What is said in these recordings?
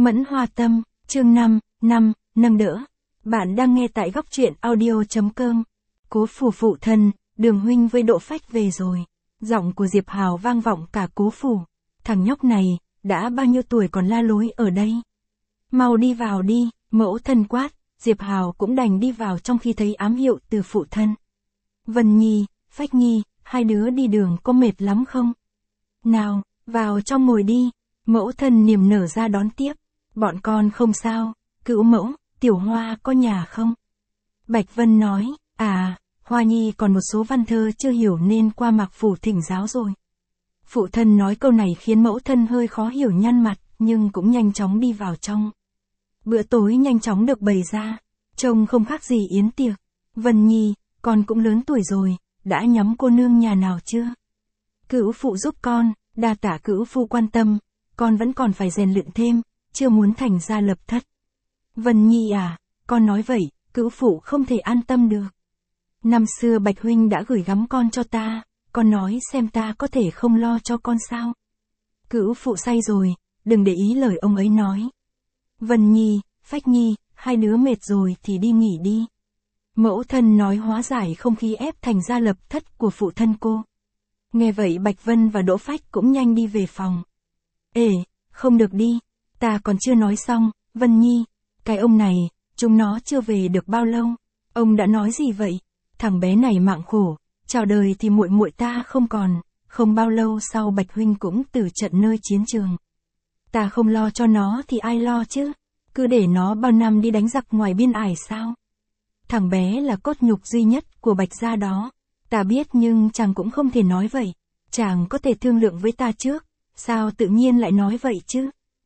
Mẫn Hoa Tâm, chương 5, nâng đỡ. Bạn đang nghe tại góc truyện audio.com. Cố Phủ phụ thân, Đường huynh với Đỗ Phách về rồi. Giọng của Diệp Hào vang vọng cả Cố Phủ. Thằng nhóc này, đã bao nhiêu tuổi còn la lối ở đây? Mau đi vào đi, mẫu thân quát. Diệp Hào cũng đành đi vào trong khi thấy ám hiệu từ phụ thân. Vân Nhi, Phách Nhi, hai đứa đi đường có mệt lắm không? Nào, vào trong ngồi đi. Mẫu thân niềm nở ra đón tiếp. Bọn con không sao, Cữu mẫu, Tiểu Hoa có nhà không? Bạch Vân nói, Hoa Nhi còn một số văn thơ chưa hiểu nên qua Mạc Phủ thỉnh giáo rồi. Phụ thân nói câu này khiến mẫu thân hơi khó hiểu nhăn mặt, nhưng cũng nhanh chóng đi vào trong. Bữa tối nhanh chóng được bày ra, trông không khác gì yến tiệc. Vân Nhi, con cũng lớn tuổi rồi, đã nhắm cô nương nhà nào chưa? Cữu phụ giúp con, đa tạ Cữu phụ quan tâm, con vẫn còn phải rèn luyện thêm, chưa muốn thành gia lập thất. Vân Nhi con nói vậy, Cữu phụ không thể an tâm được. Năm xưa Bạch huynh đã gửi gắm con cho ta, con nói xem ta có thể không lo cho con sao? Cữu phụ say rồi, đừng để ý lời ông ấy nói. Vân Nhi, Phách Nhi, hai đứa mệt rồi thì đi nghỉ đi. Mẫu thân nói hóa giải không khí ép thành gia lập thất của phụ thân cô. Nghe vậy Bạch Vân và Đỗ Phách cũng nhanh đi về phòng. Không được đi, ta còn chưa nói xong. Vân Nhi, cái ông này, chúng nó chưa về được bao lâu. Ông đã nói gì vậy? Thằng bé này mạng khổ, chào đời thì muội muội ta không còn, không bao lâu sau Bạch huynh cũng từ trận nơi chiến trường. Ta không lo cho nó thì ai lo chứ? Cứ để nó bao năm đi đánh giặc ngoài biên ải sao? Thằng bé là cốt nhục duy nhất của Bạch gia đó. Ta biết nhưng chàng cũng không thể nói vậy. Chàng có thể thương lượng với ta trước, sao tự nhiên lại nói vậy chứ?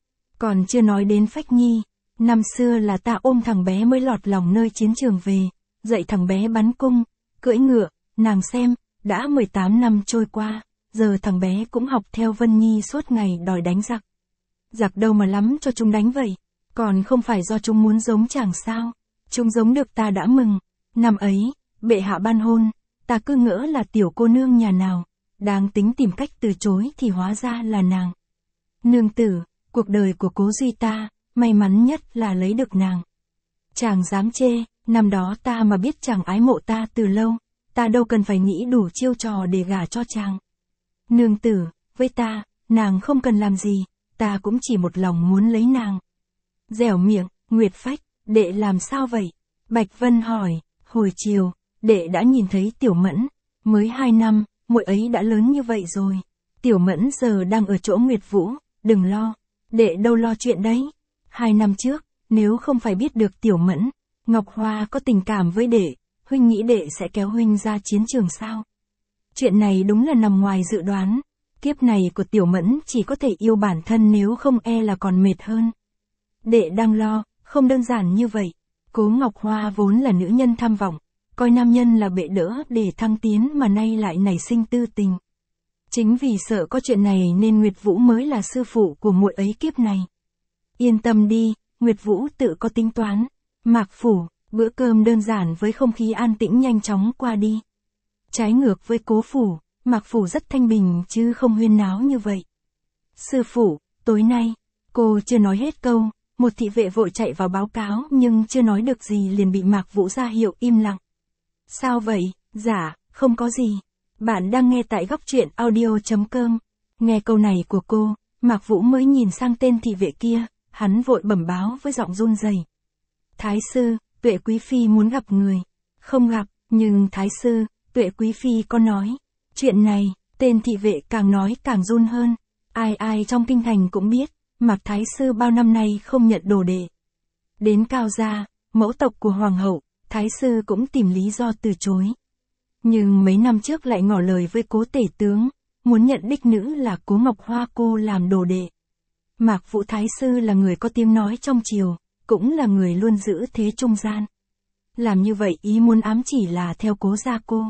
Còn chưa nói đến Phách Nhi, năm xưa là ta ôm thằng bé mới lọt lòng nơi chiến trường về, dạy thằng bé bắn cung, cưỡi ngựa, nàng xem, đã 18 năm trôi qua, giờ thằng bé cũng học theo Vân Nhi suốt ngày đòi đánh giặc. Giặc đâu mà lắm cho chúng đánh vậy, còn không phải do chúng muốn giống chàng sao? Chúng giống được ta đã mừng. Năm ấy, bệ hạ ban hôn, ta cứ ngỡ là tiểu cô nương nhà nào, đang tính tìm cách từ chối thì hóa ra là nàng. Nương tử, cuộc đời của Cố Duy ta, may mắn nhất là lấy được nàng. Chàng dám chê, năm đó ta mà biết chàng ái mộ ta từ lâu, ta đâu cần phải nghĩ đủ chiêu trò để gả cho chàng. Nương tử, với ta, nàng không cần làm gì, ta cũng chỉ một lòng muốn lấy nàng. Dẻo miệng, Nguyệt Phách, đệ làm sao vậy? Bạch Vân hỏi, hồi chiều, đệ đã nhìn thấy Tiểu Mẫn, mới 2 năm, muội ấy đã lớn như vậy rồi. Tiểu Mẫn giờ đang ở chỗ Nguyệt Vũ, đừng lo, đệ đâu lo chuyện đấy. 2 năm trước, nếu không phải biết được Tiểu Mẫn, Ngọc Hoa có tình cảm với đệ, huynh nghĩ đệ sẽ kéo huynh ra chiến trường sao? Chuyện này đúng là nằm ngoài dự đoán, kiếp này của Tiểu Mẫn chỉ có thể yêu bản thân nếu không e là còn mệt hơn. Đệ đang lo, không đơn giản như vậy. Cố Ngọc Hoa vốn là nữ nhân tham vọng, coi nam nhân là bệ đỡ để thăng tiến mà nay lại nảy sinh tư tình. Chính vì sợ có chuyện này nên Nguyệt Vũ mới là sư phụ của muội ấy kiếp này. Yên tâm đi, Nguyệt Vũ tự có tính toán. Mạc Phủ, bữa cơm đơn giản với không khí an tĩnh nhanh chóng qua đi. Trái ngược với Cố Phủ, Mạc Phủ rất thanh bình chứ không huyên náo như vậy. Sư phụ, tối nay, cô chưa nói hết câu, một thị vệ vội chạy vào báo cáo nhưng chưa nói được gì liền bị Mạc Vũ ra hiệu im lặng. Sao vậy? Dạ, không có gì. Bạn đang nghe tại góc truyện audio.com. Nghe câu này của cô, Mạc Vũ mới nhìn sang tên thị vệ kia, hắn vội bẩm báo với giọng run rẩy. Thái sư, Tuệ Quý Phi muốn gặp người. Không gặp, nhưng Thái sư, Tuệ Quý Phi có nói. Chuyện này, tên thị vệ càng nói càng run hơn. Ai trong kinh thành cũng biết, Mạc Thái sư bao năm nay không nhận đồ đệ. Đến Cao gia, mẫu tộc của Hoàng hậu, Thái sư cũng tìm lý do từ chối. Nhưng mấy năm trước lại ngỏ lời với Cố tể tướng, muốn nhận đích nữ là Cố Ngọc Hoa cô làm đồ đệ. Mạc Vũ Thái sư là người có tiếng nói trong triều, cũng là người luôn giữ thế trung gian. Làm như vậy ý muốn ám chỉ là theo Cố gia cô.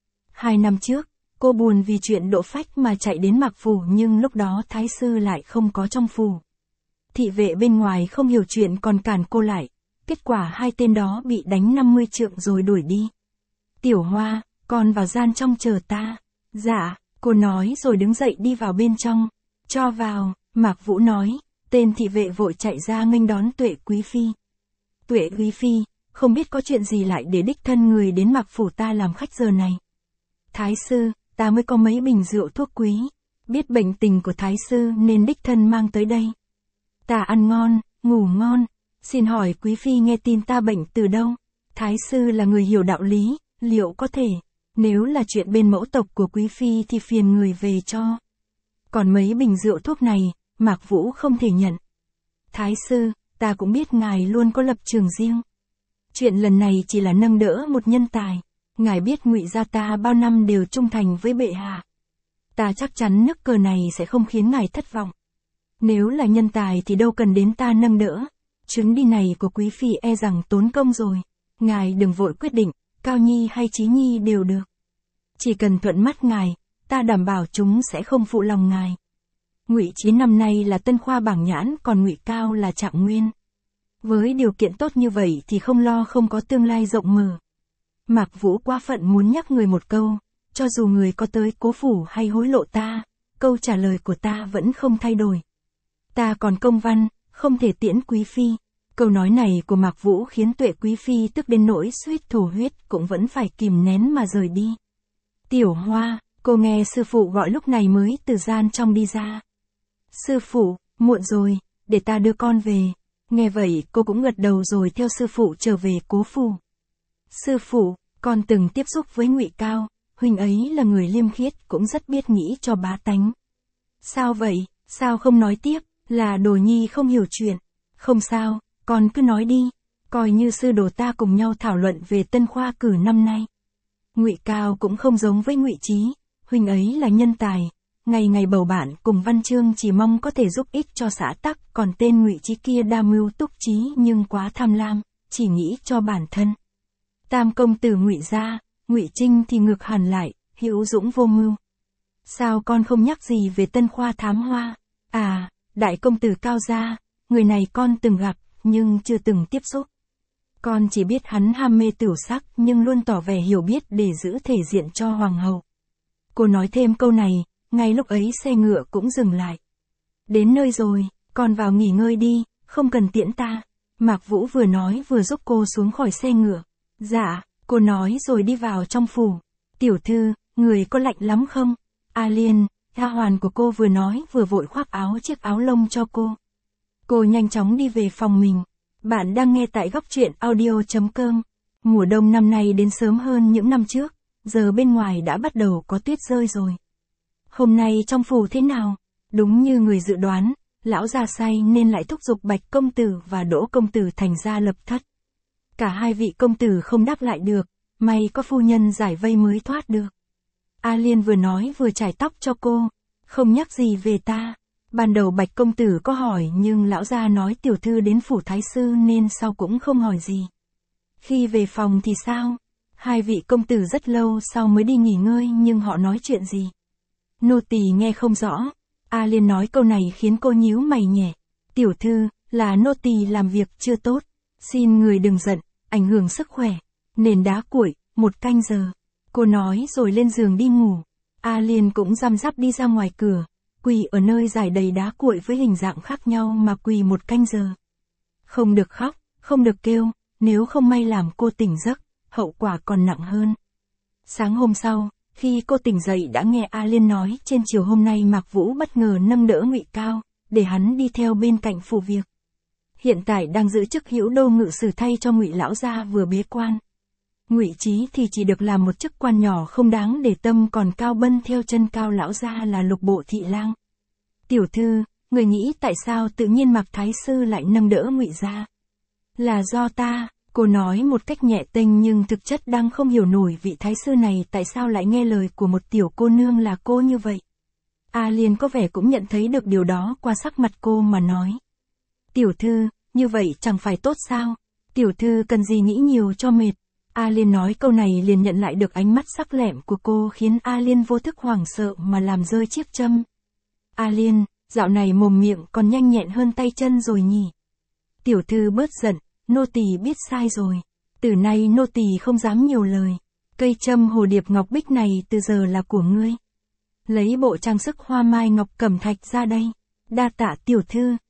2 năm trước, cô buồn vì chuyện Đỗ Phách mà chạy đến Mạc Phủ nhưng lúc đó Thái sư lại không có trong phủ. Thị vệ bên ngoài không hiểu chuyện còn cản cô lại, kết quả hai tên đó bị đánh 50 trượng rồi đuổi đi. Tiểu Hoa, con vào gian trong chờ ta. Dạ, cô nói rồi đứng dậy đi vào bên trong. Cho vào, Mạc Vũ nói, Tên thị vệ vội chạy ra nghênh đón Tuệ quý phi. Tuệ quý phi, không biết có chuyện gì lại để đích thân người đến Mạc phủ ta làm khách giờ này. Thái sư, ta mới có mấy bình rượu thuốc quý, biết bệnh tình của thái sư nên đích thân mang tới đây. Ta ăn ngon, ngủ ngon, xin hỏi quý phi nghe tin ta bệnh từ đâu? Thái sư là người hiểu đạo lý, liệu có thể, nếu là chuyện bên mẫu tộc của quý phi thì phiền người về cho. Còn mấy bình rượu thuốc này, Mạc Vũ không thể nhận. Thái sư, ta cũng biết ngài luôn có lập trường riêng. Chuyện lần này chỉ là nâng đỡ một nhân tài. Ngài biết Ngụy gia ta bao năm đều trung thành với bệ hạ. Ta chắc chắn nước cờ này sẽ không khiến ngài thất vọng. Nếu là nhân tài thì đâu cần đến ta nâng đỡ. Chuyến đi này của quý phi e rằng tốn công rồi. Ngài đừng vội quyết định, Cao Nhi hay Chí Nhi đều được. Chỉ cần thuận mắt ngài, ta đảm bảo chúng sẽ không phụ lòng ngài. Ngụy Chí năm nay là Tân Khoa bảng nhãn, còn Ngụy Cao là Trạng Nguyên. Với điều kiện tốt như vậy thì không lo không có tương lai rộng mở. Mạc Vũ quá phận muốn nhắc người một câu, cho dù người có tới cố phủ hay hối lộ ta, câu trả lời của ta vẫn không thay đổi. Ta còn công văn, không thể tiễn quý phi. Câu nói này của Mạc Vũ khiến Tuệ quý phi tức đến nỗi suýt thổ huyết cũng vẫn phải kìm nén mà rời đi. Tiểu Hoa, cô nghe sư phụ gọi lúc này mới từ gian trong đi ra. Sư phụ, muộn rồi, để ta đưa con về. Nghe vậy cô cũng gật đầu rồi theo sư phụ trở về cố phủ. Sư phụ, con từng tiếp xúc với Ngụy Cao, huynh ấy là người liêm khiết cũng rất biết nghĩ cho bá tánh. Sao vậy, sao không nói tiếp, là Đồ Nhi không hiểu chuyện. Không sao, con cứ nói đi, coi như sư đồ ta cùng nhau thảo luận về Tân Khoa cử năm nay. Ngụy Cao cũng không giống với Ngụy Chí, huynh ấy là nhân tài, ngày ngày bầu bạn cùng Văn Chương chỉ mong có thể giúp ích cho xã tắc, còn tên Ngụy Chí kia đa mưu túc trí nhưng quá tham lam, chỉ nghĩ cho bản thân. Tam công tử Ngụy gia, Ngụy Trinh thì ngược hẳn lại, hữu dũng vô mưu. Sao con không nhắc gì về Tân Khoa thám hoa? À, đại công tử Cao gia, người này con từng gặp, nhưng chưa từng tiếp xúc. Con chỉ biết hắn ham mê tửu sắc nhưng luôn tỏ vẻ hiểu biết để giữ thể diện cho hoàng hậu. Cô nói thêm câu này, ngay lúc ấy xe ngựa cũng dừng lại. Đến nơi rồi, con vào nghỉ ngơi đi, không cần tiễn ta. Mạc Vũ vừa nói vừa giúp cô xuống khỏi xe ngựa. Dạ, cô nói rồi đi vào trong phủ. Tiểu thư, người có lạnh lắm không? A Liên, nha hoàn của cô vừa nói vừa vội khoác chiếc áo lông cho cô. Cô nhanh chóng đi về phòng mình. Bạn đang nghe tại Góc Truyện Audio.com. Mùa đông năm nay đến sớm hơn những năm trước, giờ bên ngoài đã bắt đầu có tuyết rơi rồi. Hôm nay trong phủ thế nào? Đúng như người dự đoán, lão già say nên lại thúc giục Bạch công tử và Đỗ công tử thành ra lập thất. Cả hai vị công tử không đáp lại được, may có phu nhân giải vây mới thoát được. A Liên vừa nói vừa chải tóc cho cô, không nhắc gì về ta. Ban đầu Bạch công tử có hỏi nhưng lão gia nói tiểu thư đến phủ thái sư nên sau cũng không hỏi gì. Khi về phòng thì sao? Hai vị công tử rất lâu sau mới đi nghỉ ngơi nhưng họ nói chuyện gì? Nô tỳ nghe không rõ. A Liên nói câu này khiến cô nhíu mày nhẹ. Tiểu thư, là nô tỳ làm việc chưa tốt. Xin người đừng giận, ảnh hưởng sức khỏe. Nền đá cuội, 1 canh giờ. Cô nói rồi lên giường đi ngủ. A Liên cũng răm rắp đi ra ngoài cửa. Quỳ ở nơi trải đầy đá cuội với hình dạng khác nhau mà quỳ 1 canh giờ. Không được khóc, không được kêu, nếu không may làm cô tỉnh giấc, hậu quả còn nặng hơn. Sáng hôm sau, khi cô tỉnh dậy đã nghe A Liên nói trên chiều hôm nay Mạc Vũ bất ngờ nâng đỡ Ngụy Cao, để hắn đi theo bên cạnh phủ việc. Hiện tại đang giữ chức hữu đô ngự sử thay cho Ngụy lão gia vừa bế quan. Ngụy Chí thì chỉ được làm một chức quan nhỏ không đáng để tâm, còn Cao Bân theo chân Cao lão gia là lục bộ thị lang. Tiểu thư, người nghĩ tại sao tự nhiên Mạc thái sư lại nâng đỡ Ngụy gia? Là do ta. Cô nói một cách nhẹ tênh nhưng thực chất đang không hiểu nổi vị thái sư này tại sao lại nghe lời của một tiểu cô nương là cô như vậy. A Liên có vẻ cũng nhận thấy được điều đó qua sắc mặt cô mà nói. Tiểu thư, như vậy chẳng phải tốt sao? Tiểu thư cần gì nghĩ nhiều cho mệt. A Liên nói câu này liền nhận lại được ánh mắt sắc lẹm của cô khiến A Liên vô thức hoảng sợ mà làm rơi chiếc châm. A Liên, dạo này mồm miệng còn nhanh nhẹn hơn tay chân rồi nhỉ? Tiểu thư bớt giận. Nô tỳ biết sai rồi. Từ nay nô tỳ không dám nhiều lời. Cây châm hồ điệp ngọc bích này từ giờ là của ngươi. Lấy bộ trang sức hoa mai ngọc cẩm thạch ra đây. Đa tạ tiểu thư.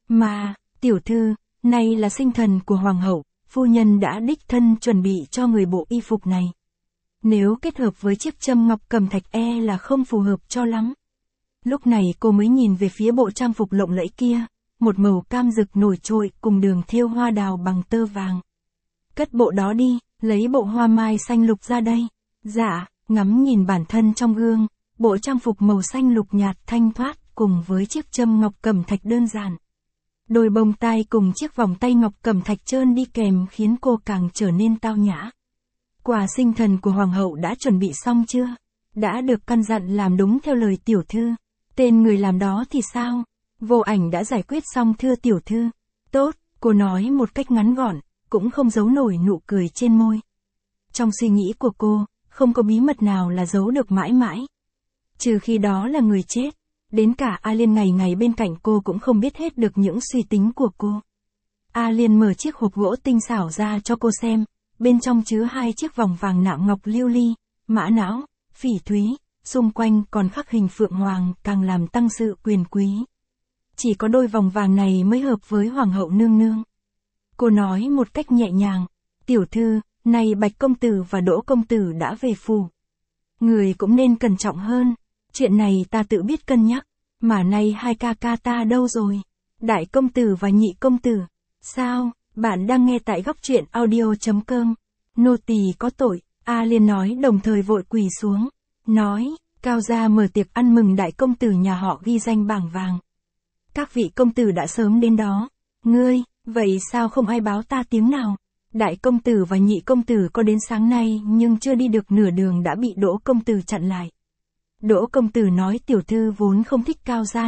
Mà, tiểu thư, này là sinh thần của hoàng hậu, phu nhân đã đích thân chuẩn bị cho người bộ y phục này. Nếu kết hợp với chiếc châm ngọc cẩm thạch là không phù hợp cho lắm. Lúc này cô mới nhìn về phía bộ trang phục lộng lẫy kia, một màu cam rực nổi trội cùng đường thêu hoa đào bằng tơ vàng. Cất bộ đó đi, lấy bộ hoa mai xanh lục ra đây. Dạ, ngắm nhìn bản thân trong gương, bộ trang phục màu xanh lục nhạt thanh thoát cùng với chiếc châm ngọc cẩm thạch đơn giản. Đôi bông tai cùng chiếc vòng tay ngọc cẩm thạch trơn đi kèm khiến cô càng trở nên tao nhã. Quà sinh thần của hoàng hậu đã chuẩn bị xong chưa? Đã được căn dặn làm đúng theo lời tiểu thư. Tên người làm đó thì sao? Vô Ảnh đã giải quyết xong thưa tiểu thư. Tốt, cô nói một cách ngắn gọn, cũng không giấu nổi nụ cười trên môi. Trong suy nghĩ của cô, không có bí mật nào là giấu được mãi mãi. Trừ khi đó là người chết. Đến cả A Liên ngày ngày bên cạnh cô cũng không biết hết được những suy tính của cô. A Liên mở chiếc hộp gỗ tinh xảo ra cho cô xem, bên trong chứa 2 chiếc vòng vàng nạm ngọc lưu ly, mã não, phỉ thúy, xung quanh còn khắc hình phượng hoàng càng làm tăng sự quyền quý. Chỉ có đôi vòng vàng này mới hợp với hoàng hậu nương nương. Cô nói một cách nhẹ nhàng, tiểu thư, này Bạch công tử và Đỗ công tử đã về phủ. Người cũng nên cẩn trọng hơn, chuyện này ta tự biết cân nhắc, mà nay 2 ca ca ta đâu rồi? Đại công tử và nhị công tử. Sao, bạn đang nghe tại góc truyện audio.com. Nô tỳ có tội, A Liên nói đồng thời vội quỳ xuống, nói, Cao gia mở tiệc ăn mừng đại công tử nhà họ ghi danh bảng vàng. Các vị công tử đã sớm đến đó. Ngươi, vậy sao không ai báo ta tiếng nào? Đại công tử và nhị công tử có đến sáng nay nhưng chưa đi được nửa đường đã bị Đỗ công tử chặn lại. Đỗ công tử nói tiểu thư vốn không thích Cao gia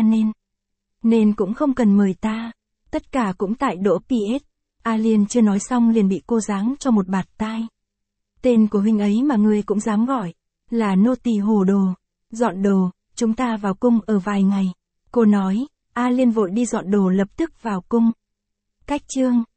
nên cũng không cần mời ta. Tất cả cũng tại Đỗ PS. A Liên chưa nói xong liền bị cô giáng cho một bạt tai. Tên của huynh ấy mà ngươi cũng dám gọi, là nô tỳ hồ đồ. Dọn đồ, chúng ta vào cung ở vài ngày. Cô nói, A Liên vội đi dọn đồ lập tức vào cung. Cách chương